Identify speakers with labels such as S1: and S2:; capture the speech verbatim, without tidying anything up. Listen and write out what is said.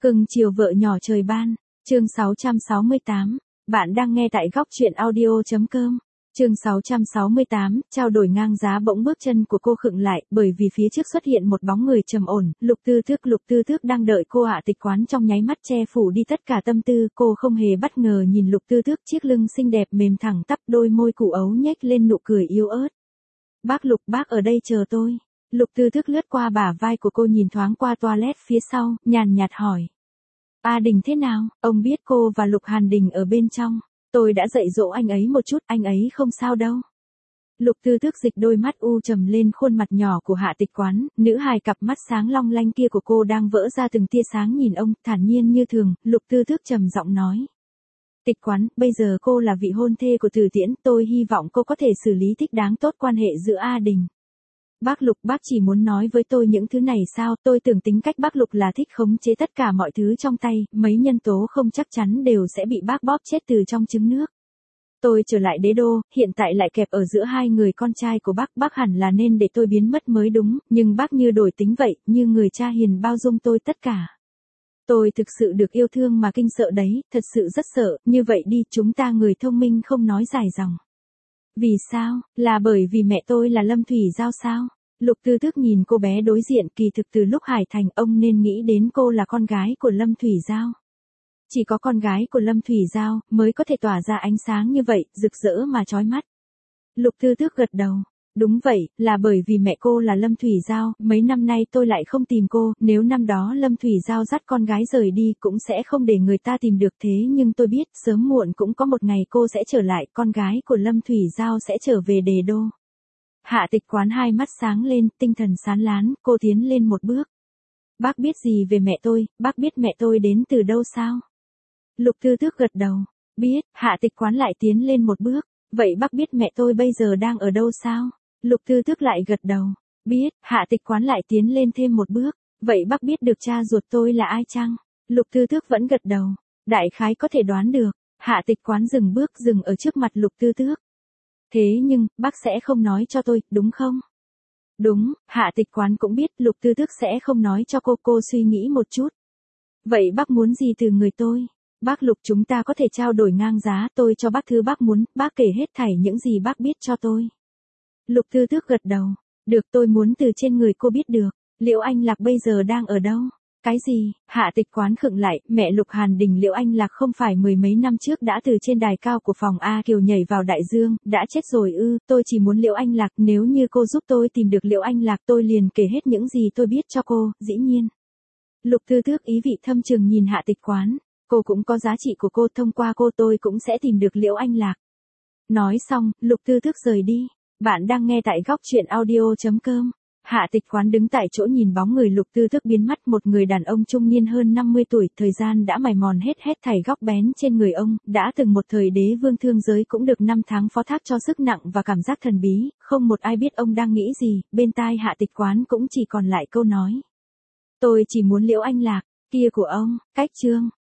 S1: Cưng chiều vợ nhỏ trời ban, chương sáu trăm sáu mươi tám, bạn đang nghe tại góc truyện audio.com. Chương sáu trăm sáu mươi tám, trao đổi ngang giá. Bỗng bước chân của cô khựng lại, bởi vì phía trước xuất hiện một bóng người trầm ổn. Lục Tư Tước, Lục Tư Tước đang đợi cô. Hạ Tịch Quán trong nháy mắt che phủ đi tất cả tâm tư, cô không hề bất ngờ nhìn Lục Tư Tước, chiếc lưng xinh đẹp mềm thẳng tắp, đôi môi củ ấu nhếch lên nụ cười yếu ớt. Bác Lục, bác ở đây chờ tôi. Lục Tư Tước lướt qua bả vai của cô, nhìn thoáng qua toilet phía sau, nhàn nhạt hỏi. A Đình thế nào? Ông biết cô và Lục Hàn Đình ở bên trong. Tôi đã dạy dỗ anh ấy một chút, anh ấy không sao đâu. Lục Tư Tước dịch đôi mắt u trầm lên khuôn mặt nhỏ của Hạ Tịch Quán, nữ hài cặp mắt sáng long lanh kia của cô đang vỡ ra từng tia sáng nhìn ông, thản nhiên như thường. Lục Tư Tước trầm giọng nói. Tịch Quán, bây giờ cô là vị hôn thê của Từ Tiễn, tôi hy vọng cô có thể xử lý thích đáng tốt quan hệ giữa A Đình. Bác Lục, bác chỉ muốn nói với tôi những thứ này sao? Tôi tưởng tính cách bác Lục là thích khống chế tất cả mọi thứ trong tay, mấy nhân tố không chắc chắn đều sẽ bị bác bóp chết từ trong trứng nước. Tôi trở lại đế đô, hiện tại lại kẹp ở giữa hai người con trai của bác, bác hẳn là nên để tôi biến mất mới đúng, nhưng bác như đổi tính vậy, như người cha hiền bao dung tôi tất cả. Tôi thực sự được yêu thương mà kinh sợ đấy, thật sự rất sợ, như vậy đi, chúng ta người thông minh không nói dài dòng. Vì sao? Là bởi vì mẹ tôi là Lâm Thủy Giao sao? Lục Tư Tước nhìn cô bé đối diện, kỳ thực từ lúc Hải Thành ông nên nghĩ đến cô là con gái của Lâm Thủy Giao. Chỉ có con gái của Lâm Thủy Giao mới có thể tỏa ra ánh sáng như vậy, rực rỡ mà chói mắt. Lục Tư Tước gật đầu. Đúng vậy, là bởi vì mẹ cô là Lâm Thủy Giao, mấy năm nay tôi lại không tìm cô, nếu năm đó Lâm Thủy Giao dắt con gái rời đi cũng sẽ không để người ta tìm được, thế nhưng tôi biết, sớm muộn cũng có một ngày cô sẽ trở lại, con gái của Lâm Thủy Giao sẽ trở về Đề Đô. Hạ Tịch Quán hai mắt sáng lên, tinh thần sáng láng, cô tiến lên một bước. Bác biết gì về mẹ tôi, bác biết mẹ tôi đến từ đâu sao? Lục Tư Tước gật đầu. Biết. Hạ Tịch Quán lại tiến lên một bước. Vậy bác biết mẹ tôi bây giờ đang ở đâu sao? Lục Tư Tước lại gật đầu. Biết. Hạ Tịch Quán lại tiến lên thêm một bước. Vậy bác biết được cha ruột tôi là ai chăng? Lục Tư Tước vẫn gật đầu. Đại khái có thể đoán được. Hạ Tịch Quán dừng bước, dừng ở trước mặt Lục Tư Tước. Thế nhưng, bác sẽ không nói cho tôi, đúng không? Đúng. Hạ Tịch Quán cũng biết Lục Tư Tước sẽ không nói cho cô, cô suy nghĩ một chút. Vậy bác muốn gì từ người tôi? Bác Lục, chúng ta có thể trao đổi ngang giá, tôi cho bác thứ bác muốn, bác kể hết thảy những gì bác biết cho tôi. Lục Tư Tước gật đầu. Được, tôi muốn từ trên người cô biết được, Liễu Anh Lạc bây giờ đang ở đâu? Cái gì? Hạ Tịch Quán khựng lại, mẹ Lục Hàn Đình Liễu Anh Lạc không phải mười mấy năm trước đã từ trên đài cao của phòng A Kiều nhảy vào đại dương, đã chết rồi ư? Tôi chỉ muốn Liễu Anh Lạc, nếu như cô giúp tôi tìm được Liễu Anh Lạc tôi liền kể hết những gì tôi biết cho cô, dĩ nhiên. Lục Tư Tước ý vị thâm trường nhìn Hạ Tịch Quán. Cô cũng có giá trị của cô, thông qua cô tôi cũng sẽ tìm được Liễu Anh Lạc. Nói xong, Lục Tư Tước rời đi. Bạn đang nghe tại góc truyện audio.com. Hạ Tịch Quán đứng tại chỗ nhìn bóng người Lục Tư Tước biến mất, một người đàn ông trung niên hơn năm mươi tuổi, thời gian đã mài mòn hết hết thảy góc bén trên người ông, đã từng một thời đế vương thương giới cũng được năm tháng phó thác cho sức nặng và cảm giác thần bí, không một ai biết ông đang nghĩ gì, bên tai Hạ Tịch Quán cũng chỉ còn lại câu nói. Tôi chỉ muốn Liễu Anh Lạc, kia của ông, cách chương.